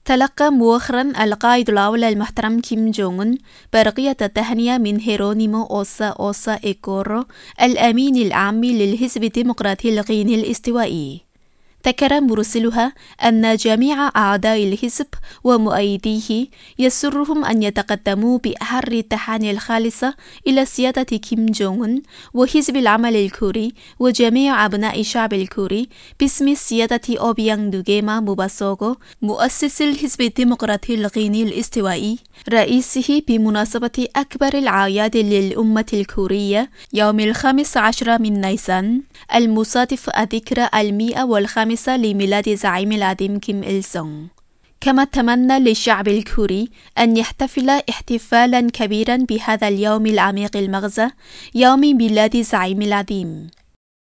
تلقى مؤخرا القائد الأول المحترم كيم جونغ أون برقية التهنئة من هيرونيمو أوسا إيكورو الأمين العام للحزب الديمقراطي الغيني الاستوائي. ذكر مرسلها أن جميع أعضاء الحزب ومؤيديه يسرهم أن يتقدموا بأحر التهاني الخالصة إلى سيادة كيم جونغ أون وحزب العمل الكوري وجميع أبناء الشعب الكوري باسم سيادة أوبيانغ نوغيما موباسوغو مؤسس الحزب الديمقراطي الغيني الاستوائي رئيسه بمناسبة أكبر الأعياد للأمة الكورية يوم 15 من نيسان المصادف الذكرى 105 لميلاد زعيم العظيم كيم إل سونغ. كما تمنى للشعب الكوري أن يحتفل احتفالا كبيرا بهذا اليوم العميق المغزى يوم ميلاد زعيم العظيم.